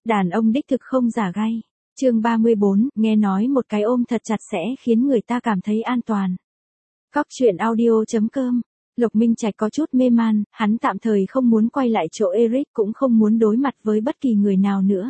Đàn ông đích thực không giả gay. Chương 34, nghe nói một cái ôm thật chặt sẽ khiến người ta cảm thấy an toàn. Cóc truyện audio.com. Lục Minh Trạch có chút mê man, hắn tạm thời không muốn quay lại chỗ Eric, cũng không muốn đối mặt với bất kỳ người nào nữa.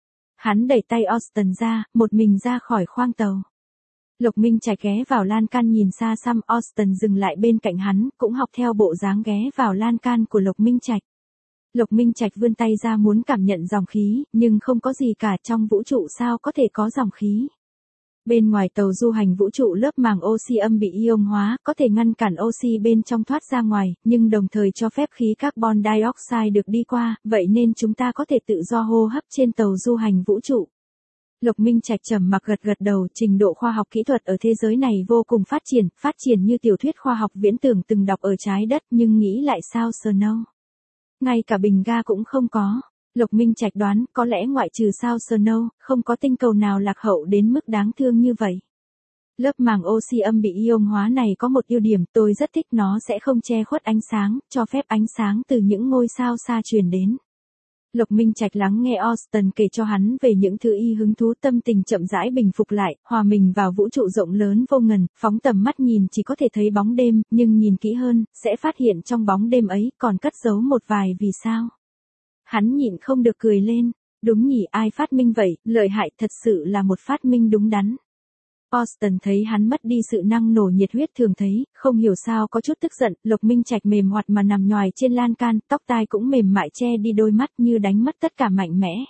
Hắn đẩy tay Austin ra, một mình ra khỏi khoang tàu. Lục Minh Trạch ghé vào lan can nhìn xa xăm, Austin dừng lại bên cạnh hắn, cũng học theo bộ dáng ghé vào lan can của Lục Minh Trạch. Lục Minh Trạch vươn tay ra muốn cảm nhận dòng khí, nhưng không có gì cả, trong vũ trụ sao có thể có dòng khí. Bên ngoài tàu du hành vũ trụ lớp màng oxy âm bị ion hóa, có thể ngăn cản oxy bên trong thoát ra ngoài, nhưng đồng thời cho phép khí carbon dioxide được đi qua, vậy nên chúng ta có thể tự do hô hấp trên tàu du hành vũ trụ. Lục Minh Trạch trầm mặc gật đầu, trình độ khoa học kỹ thuật ở thế giới này vô cùng phát triển như tiểu thuyết khoa học viễn tưởng từng đọc ở trái đất, nhưng nghĩ lại sao Snow. Ngay cả bình ga cũng không có. Lục Minh Trạch đoán, có lẽ ngoại trừ sao Snow, không có tinh cầu nào lạc hậu đến mức đáng thương như vậy. Lớp màng oxy âm bị ion hóa này có một ưu điểm, tôi rất thích, nó sẽ không che khuất ánh sáng, cho phép ánh sáng từ những ngôi sao xa truyền đến. Lục Minh Trạch lắng nghe Austin kể cho hắn về những thứ y hứng thú, tâm tình chậm rãi bình phục lại, hòa mình vào vũ trụ rộng lớn vô ngần, phóng tầm mắt nhìn chỉ có thể thấy bóng đêm, nhưng nhìn kỹ hơn, sẽ phát hiện trong bóng đêm ấy còn cất giấu một vài vì sao. Hắn nhịn không được cười lên, đúng nhỉ, ai phát minh vậy, lợi hại, thật sự là một phát minh đúng đắn. Austin thấy hắn mất đi sự năng nổ nhiệt huyết thường thấy, không hiểu sao có chút tức giận. Lục Minh Trạch mềm hoạt mà nằm nhoài trên lan can, tóc tai cũng mềm mại che đi đôi mắt như đánh mất tất cả mạnh mẽ.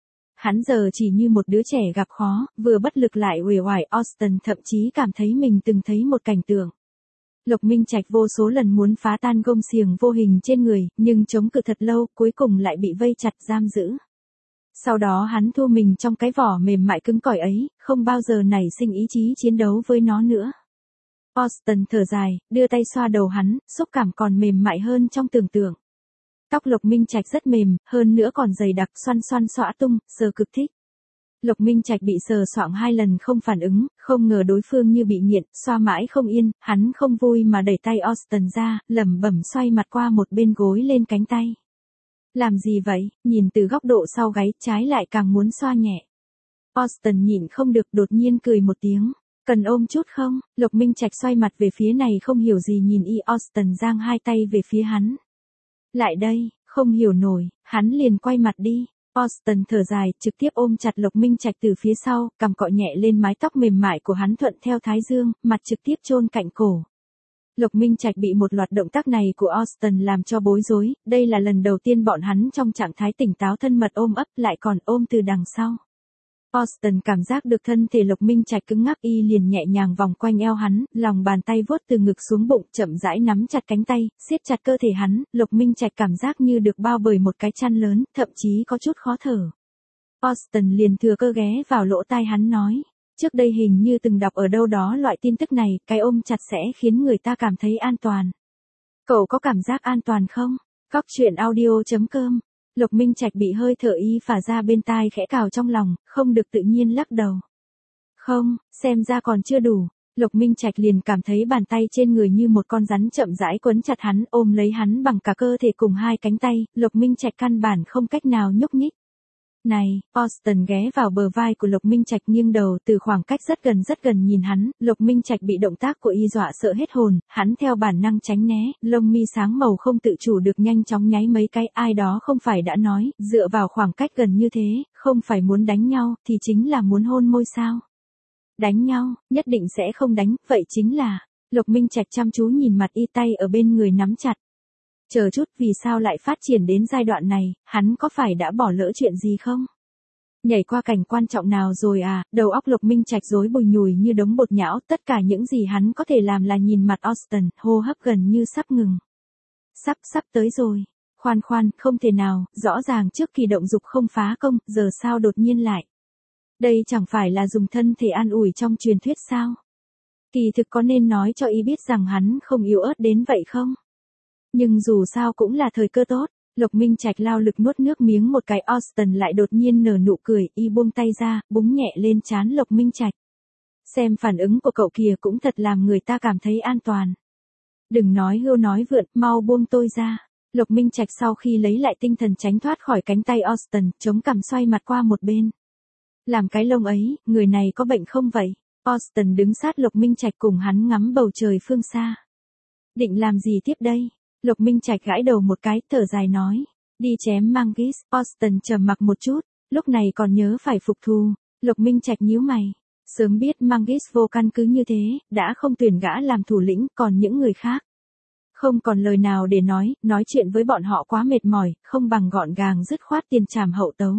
Hắn giờ chỉ như một đứa trẻ gặp khó, vừa bất lực lại uể oải. Austin thậm chí cảm thấy mình từng thấy một cảnh tượng. Lục Minh Trạch vô số lần muốn phá tan gông xiềng vô hình trên người, nhưng chống cự thật lâu, cuối cùng lại bị vây chặt giam giữ. Sau đó hắn thu mình trong cái vỏ mềm mại cứng cỏi ấy, không bao giờ nảy sinh ý chí chiến đấu với nó nữa. Austin thở dài, đưa tay xoa đầu hắn, xúc cảm còn mềm mại hơn trong tưởng tượng. Tóc Lục Minh Trạch rất mềm, hơn nữa còn dày đặc, xoăn xõa tung, sờ cực thích. Lục Minh Trạch bị sờ soạng 2 lần không phản ứng, không ngờ đối phương như bị nghiện, xoa mãi không yên, hắn không vui mà đẩy tay Austin ra, lẩm bẩm xoay mặt qua một bên gối lên cánh tay. Làm gì vậy, nhìn từ góc độ sau gáy, trái lại càng muốn xoa nhẹ. Austin nhịn không được, đột nhiên cười một tiếng. Cần ôm chút không? Lục Minh Trạch xoay mặt về phía này không hiểu gì nhìn y. Austin giang hai tay về phía hắn. Lại đây, không hiểu nổi, hắn liền quay mặt đi. Austin thở dài, trực tiếp ôm chặt Lục Minh Trạch từ phía sau, cằm cọ nhẹ lên mái tóc mềm mại của hắn thuận theo thái dương, mặt trực tiếp chôn cạnh cổ. Lục Minh Trạch bị một loạt động tác này của Austin làm cho bối rối, đây là lần đầu tiên bọn hắn trong trạng thái tỉnh táo thân mật ôm ấp, lại còn ôm từ đằng sau. Austin cảm giác được thân thể Lục Minh Trạch cứng ngắc, y liền nhẹ nhàng vòng quanh eo hắn, lòng bàn tay vuốt từ ngực xuống bụng, chậm rãi nắm chặt cánh tay, siết chặt cơ thể hắn. Lục Minh Trạch cảm giác như được bao bởi một cái chăn lớn, thậm chí có chút khó thở. Austin liền thừa cơ ghé vào lỗ tai hắn nói. Trước đây hình như từng đọc ở đâu đó loại tin tức này, cái ôm chặt sẽ khiến người ta cảm thấy an toàn. Cậu có cảm giác an toàn không? Cóc truyện audio.com. Lục Minh Trạch bị hơi thở y phả ra bên tai khẽ cào trong lòng, không được tự nhiên lắc đầu. Không, xem ra còn chưa đủ. Lục Minh Trạch liền cảm thấy bàn tay trên người như một con rắn chậm rãi quấn chặt hắn, ôm lấy hắn bằng cả cơ thể cùng 2 cánh tay. Lục Minh Trạch căn bản không cách nào nhúc nhích. Này, Austin ghé vào bờ vai của Lục Minh Trạch, nghiêng đầu từ khoảng cách rất gần nhìn hắn. Lục Minh Trạch bị động tác của y dọa sợ hết hồn, hắn theo bản năng tránh né, lông mi sáng màu không tự chủ được nhanh chóng nháy mấy cái. Ai đó không phải đã nói, dựa vào khoảng cách gần như thế, không phải muốn đánh nhau, thì chính là muốn hôn môi sao? Đánh nhau, nhất định sẽ không đánh, vậy chính là. Lục Minh Trạch chăm chú nhìn mặt y, tay ở bên người nắm chặt. Chờ chút, vì sao lại phát triển đến giai đoạn này, hắn có phải đã bỏ lỡ chuyện gì không? Nhảy qua cảnh quan trọng nào rồi à? Đầu óc Lục Minh Trạch rối bời nhùi như đống bột nhão, tất cả những gì hắn có thể làm là nhìn mặt Austin, hô hấp gần như sắp ngừng. Sắp tới rồi. Khoan, không thể nào, rõ ràng trước kỳ động dục không phá công, giờ sao đột nhiên lại? Đây chẳng phải là dùng thân thể an ủi trong truyền thuyết sao? Kỳ thực có nên nói cho y biết rằng hắn không yếu ớt đến vậy không? Nhưng dù sao cũng là thời cơ tốt. Lục Minh Trạch lao lực nuốt nước miếng một cái. Austin lại đột nhiên nở nụ cười, y buông tay ra, búng nhẹ lên trán Lục Minh Trạch. Xem phản ứng của cậu kìa, cũng thật làm người ta cảm thấy an toàn. Đừng nói hưu nói vượn, mau buông tôi ra. Lục Minh Trạch sau khi lấy lại tinh thần tránh thoát khỏi cánh tay Austin, chống cằm xoay mặt qua một bên. Làm cái lông ấy, người này có bệnh không vậy? Austin đứng sát Lục Minh Trạch cùng hắn ngắm bầu trời phương xa. Định làm gì tiếp đây? Lục Minh Trạch gãi đầu một cái, thở dài nói. Đi chém Manggis. Austin trầm mặc một chút, lúc này còn nhớ phải phục thù. Lục Minh Trạch nhíu mày. Sớm biết Manggis vô căn cứ như thế, đã không tuyển gã làm thủ lĩnh, còn những người khác. Không còn lời nào để nói chuyện với bọn họ quá mệt mỏi, không bằng gọn gàng dứt khoát tiền trảm hậu tấu.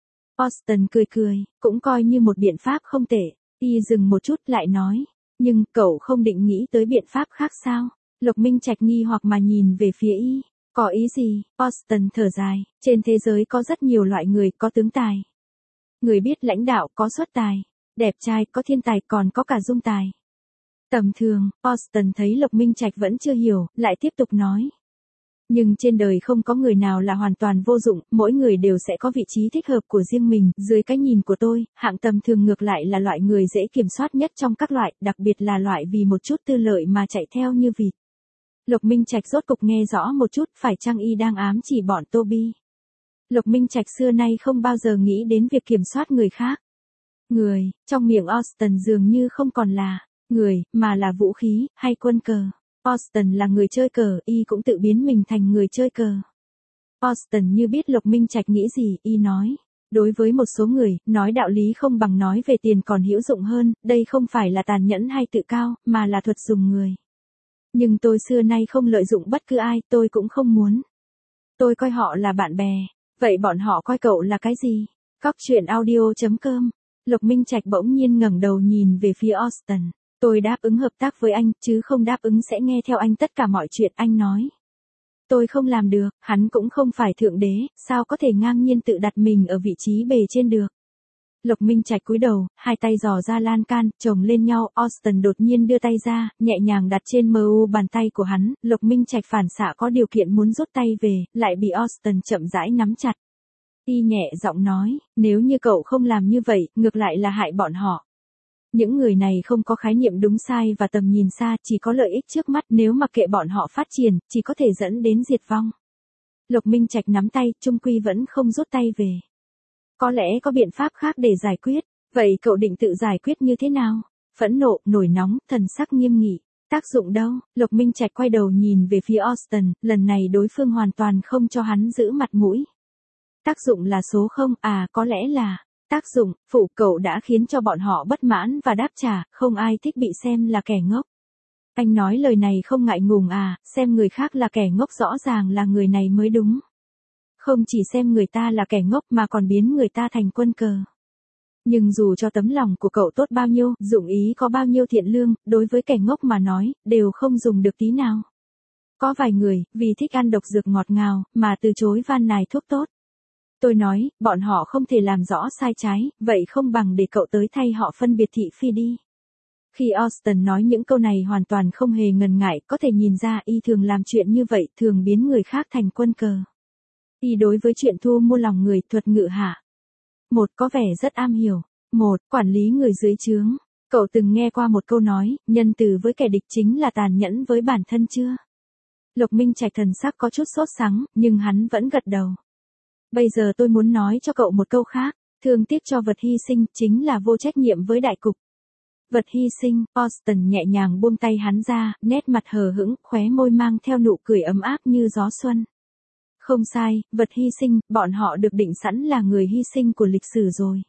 Austin cười cười, cũng coi như một biện pháp không tệ. Y dừng một chút lại nói, nhưng cậu không định nghĩ tới biện pháp khác sao? Lục Minh Trạch nghi hoặc mà nhìn về phía Y. Có ý gì? Austin thở dài, trên thế giới có rất nhiều loại người có tướng tài. Người biết lãnh đạo có xuất tài, đẹp trai có thiên tài còn có cả dung tài. Tầm thường, Austin thấy Lục Minh Trạch vẫn chưa hiểu, lại tiếp tục nói. Nhưng trên đời không có người nào là hoàn toàn vô dụng, mỗi người đều sẽ có vị trí thích hợp của riêng mình, dưới cái nhìn của tôi, hạng tầm thường ngược lại là loại người dễ kiểm soát nhất trong các loại, đặc biệt là loại vì một chút tư lợi mà chạy theo như vịt. Lục Minh Trạch rốt cục nghe rõ một chút, phải chăng Y đang ám chỉ bọn Toby. Lục Minh Trạch xưa nay không bao giờ nghĩ đến việc kiểm soát người khác. Người, trong miệng Austin dường như không còn là người, mà là vũ khí, hay quân cờ. Austin là người chơi cờ, Y cũng tự biến mình thành người chơi cờ. Austin như biết Lục Minh Trạch nghĩ gì, Y nói. Đối với một số người, nói đạo lý không bằng nói về tiền còn hữu dụng hơn, đây không phải là tàn nhẫn hay tự cao, mà là thuật dùng người. Nhưng tôi xưa nay không lợi dụng bất cứ ai, tôi cũng không muốn. Tôi coi họ là bạn bè, vậy bọn họ coi cậu là cái gì? Cóc truyện audio.com. Lục Minh Trạch bỗng nhiên ngẩng đầu nhìn về phía Austin. Tôi đáp ứng hợp tác với anh, chứ không đáp ứng sẽ nghe theo anh tất cả mọi chuyện anh nói. Tôi không làm được, hắn cũng không phải thượng đế, sao có thể ngang nhiên tự đặt mình ở vị trí bề trên được. Lục Minh Trạch cúi đầu, hai tay giò ra lan can, chồng lên nhau, Austin đột nhiên đưa tay ra, nhẹ nhàng đặt trên mu bàn tay của hắn, Lục Minh Trạch phản xạ có điều kiện muốn rút tay về, lại bị Austin chậm rãi nắm chặt. Y nhẹ giọng nói, nếu như cậu không làm như vậy, ngược lại là hại bọn họ. Những người này không có khái niệm đúng sai và tầm nhìn xa, chỉ có lợi ích trước mắt, nếu mặc kệ bọn họ phát triển, chỉ có thể dẫn đến diệt vong. Lục Minh Trạch nắm tay, chung quy vẫn không rút tay về. Có lẽ có biện pháp khác để giải quyết, vậy cậu định tự giải quyết như thế nào? Phẫn nộ, nổi nóng, thần sắc nghiêm nghị. Tác dụng đâu? Lục Minh Trạch quay đầu nhìn về phía Austin, lần này đối phương hoàn toàn không cho hắn giữ mặt mũi. Tác dụng là số 0, có lẽ là tác dụng, phụ cậu đã khiến cho bọn họ bất mãn và đáp trả, không ai thích bị xem là kẻ ngốc. Anh nói lời này không ngại ngùng xem người khác là kẻ ngốc rõ ràng là người này mới đúng. Không chỉ xem người ta là kẻ ngốc mà còn biến người ta thành quân cờ. Nhưng dù cho tấm lòng của cậu tốt bao nhiêu, dụng ý có bao nhiêu thiện lương, đối với kẻ ngốc mà nói, đều không dùng được tí nào. Có vài người, vì thích ăn độc dược ngọt ngào, mà từ chối van nài thuốc tốt. Tôi nói, bọn họ không thể làm rõ sai trái, vậy không bằng để cậu tới thay họ phân biệt thị phi đi. Khi Austin nói những câu này hoàn toàn không hề ngần ngại, có thể nhìn ra Y thường làm chuyện như vậy, thường biến người khác thành quân cờ. Y đối với chuyện thu mua lòng người, thuật ngự hạ. Một, có vẻ rất am hiểu. Một, quản lý người dưới trướng. Cậu từng nghe qua một câu nói, nhân từ với kẻ địch chính là tàn nhẫn với bản thân chưa? Lục Minh Trạch thần sắc có chút sốt sắng, nhưng hắn vẫn gật đầu. Bây giờ tôi muốn nói cho cậu một câu khác, thương tiếc cho vật hy sinh, chính là vô trách nhiệm với đại cục. Vật hy sinh, Austin nhẹ nhàng buông tay hắn ra, nét mặt hờ hững, khóe môi mang theo nụ cười ấm áp như gió xuân. Không sai, vật hy sinh, bọn họ được định sẵn là người hy sinh của lịch sử rồi.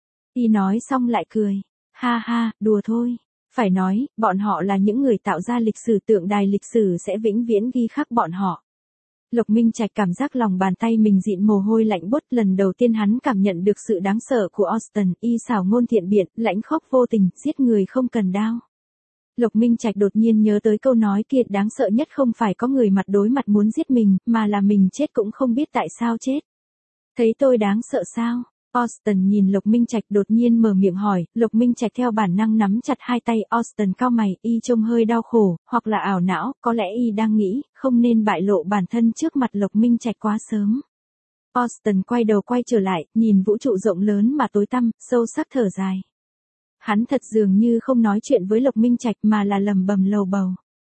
Y nói xong lại cười. Ha ha, đùa thôi. Phải nói, bọn họ là những người tạo ra lịch sử, tượng đài lịch sử sẽ vĩnh viễn ghi khắc bọn họ. Lục Minh Trạch cảm giác lòng bàn tay mình dịn mồ hôi lạnh buốt, lần đầu tiên hắn cảm nhận được sự đáng sợ của Austin, Y xảo ngôn thiện biện, lãnh khốc vô tình, giết người không cần đao. Lục Minh Trạch đột nhiên nhớ tới câu nói kia, đáng sợ nhất không phải có người mặt đối mặt muốn giết mình, mà là mình chết cũng không biết tại sao chết. Thấy tôi đáng sợ sao? Austin nhìn Lục Minh Trạch đột nhiên mở miệng hỏi, Lục Minh Trạch theo bản năng nắm chặt hai tay, Austin cau mày, Y trông hơi đau khổ, hoặc là ảo não, có lẽ Y đang nghĩ, không nên bại lộ bản thân trước mặt Lục Minh Trạch quá sớm. Austin quay đầu quay trở lại, nhìn vũ trụ rộng lớn mà tối tăm, sâu sắc thở dài. Hắn thật dường như không nói chuyện với Lục Minh Trạch mà là lẩm bẩm lầu bầu.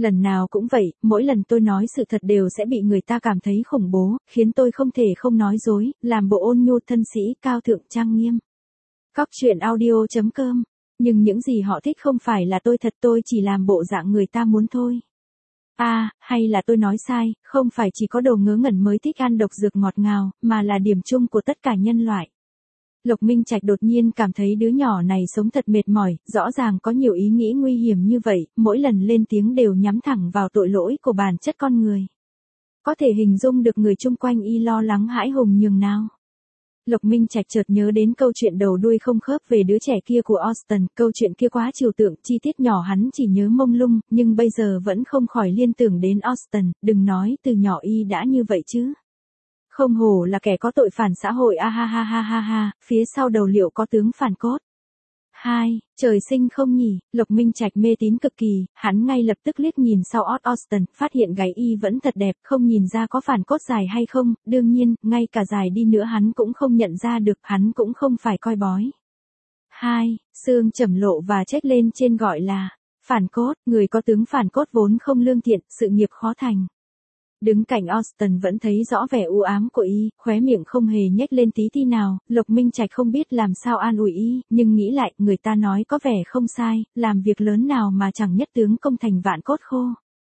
Lần nào cũng vậy, mỗi lần tôi nói sự thật đều sẽ bị người ta cảm thấy khủng bố, khiến tôi không thể không nói dối, làm bộ ôn nhu thân sĩ, cao thượng trang nghiêm. Cóc truyện audio.com. Nhưng những gì họ thích không phải là tôi thật, tôi chỉ làm bộ dạng người ta muốn thôi. Hay là tôi nói sai, không phải chỉ có đồ ngớ ngẩn mới thích ăn độc dược ngọt ngào, mà là điểm chung của tất cả nhân loại. Lục Minh Trạch đột nhiên cảm thấy đứa nhỏ này sống thật mệt mỏi, rõ ràng có nhiều ý nghĩ nguy hiểm như vậy, mỗi lần lên tiếng đều nhắm thẳng vào tội lỗi của bản chất con người. Có thể hình dung được người chung quanh y lo lắng hãi hùng nhường nào. Lục Minh Trạch chợt nhớ đến câu chuyện đầu đuôi không khớp về đứa trẻ kia của Austin, câu chuyện kia quá trừu tượng, chi tiết nhỏ hắn chỉ nhớ mông lung, nhưng bây giờ vẫn không khỏi liên tưởng đến Austin, đừng nói từ nhỏ y đã như vậy chứ. Không hổ là kẻ có tội phản xã hội, phía sau đầu liệu có tướng phản cốt. Trời sinh không nhỉ, Lục Minh Trạch mê tín cực kỳ, hắn ngay lập tức liếc nhìn sau Austin, phát hiện gáy y vẫn thật đẹp, không nhìn ra có phản cốt dài hay không, đương nhiên, ngay cả dài đi nữa hắn cũng không nhận ra được, hắn cũng không phải coi bói. Xương trầm lộ và chết lên trên gọi là phản cốt, người có tướng phản cốt vốn không lương thiện, sự nghiệp khó thành. Đứng cạnh Austin vẫn thấy rõ vẻ u ám của y, khóe miệng không hề nhếch lên tí ti nào, Lục Minh Trạch không biết làm sao an ủi y, nhưng nghĩ lại, người ta nói có vẻ không sai, làm việc lớn nào mà chẳng nhất tướng công thành vạn cốt khô.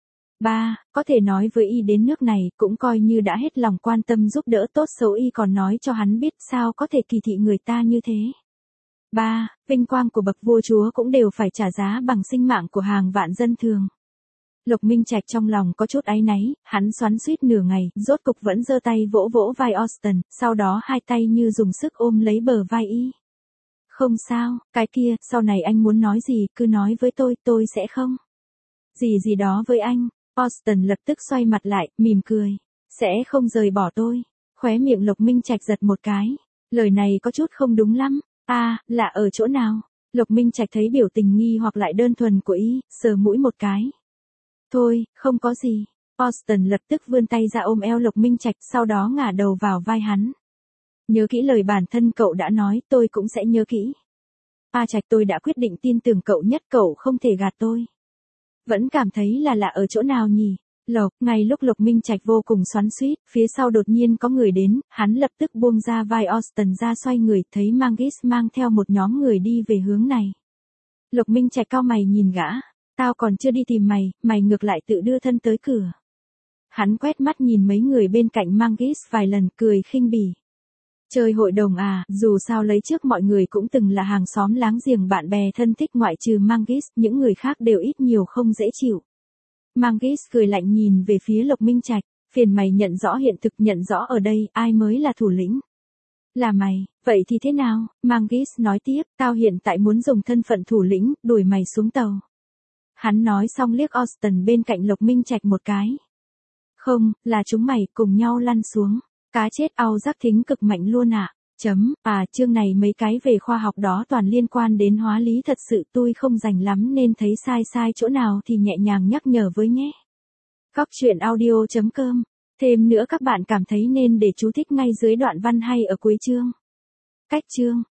Có thể nói với y đến nước này, cũng coi như đã hết lòng quan tâm giúp đỡ, tốt xấu y còn nói cho hắn biết sao có thể kỳ thị người ta như thế. Vinh quang của bậc vua chúa cũng đều phải trả giá bằng sinh mạng của hàng vạn dân thường. Lục Minh Trạch trong lòng có chút áy náy, hắn xoắn xuýt nửa ngày, rốt cục vẫn giơ tay vỗ vỗ vai Austin, sau đó hai tay như dùng sức ôm lấy bờ vai y. Không sao, cái kia, sau này anh muốn nói gì, cứ nói với tôi sẽ không. Gì đó với anh. Austin lập tức xoay mặt lại, mỉm cười. Sẽ không rời bỏ tôi. Khóe miệng Lục Minh Trạch giật một cái. Lời này có chút không đúng lắm. Là ở chỗ nào? Lục Minh Trạch thấy biểu tình nghi hoặc lại đơn thuần của y, sờ mũi một cái. Thôi, không có gì. Austin lập tức vươn tay ra ôm eo Lục Minh Trạch, sau đó ngả đầu vào vai hắn. Nhớ kỹ lời bản thân cậu đã nói, tôi cũng sẽ nhớ kỹ. Trạch, tôi đã quyết định tin tưởng cậu nhất, cậu không thể gạt tôi. Vẫn cảm thấy là lạ ở chỗ nào nhỉ? Ngay lúc Lục Minh Trạch vô cùng xoắn xuýt, phía sau đột nhiên có người đến, hắn lập tức buông ra vai Austin ra, xoay người, thấy Manggis mang theo một nhóm người đi về hướng này. Lục Minh Trạch cau mày nhìn gã. Tao còn chưa đi tìm mày ngược lại tự đưa thân tới cửa. Hắn quét mắt nhìn mấy người bên cạnh Manggis vài lần, cười khinh bỉ. Chơi hội đồng dù sao lấy trước mọi người cũng từng là hàng xóm láng giềng, bạn bè thân thích, ngoại trừ Manggis, những người khác đều ít nhiều không dễ chịu. Manggis cười lạnh nhìn về phía Lục Minh Trạch, phiền mày nhận rõ hiện thực, nhận rõ ở đây, ai mới là thủ lĩnh. Là mày, vậy thì thế nào? Manggis nói tiếp, tao hiện tại muốn dùng thân phận thủ lĩnh, đuổi mày xuống tàu. Hắn nói xong liếc Austin bên cạnh Lục Minh Trạch một cái. Không, là chúng mày cùng nhau lăn xuống. Cá chết ao giác thính cực mạnh luôn chương này mấy cái về khoa học đó toàn liên quan đến hóa lý, thật sự tôi không rành lắm nên thấy sai chỗ nào thì nhẹ nhàng nhắc nhở với nhé. Cóc truyện audio.com. Thêm nữa các bạn cảm thấy nên để chú thích ngay dưới đoạn văn hay ở cuối chương. Cách chương.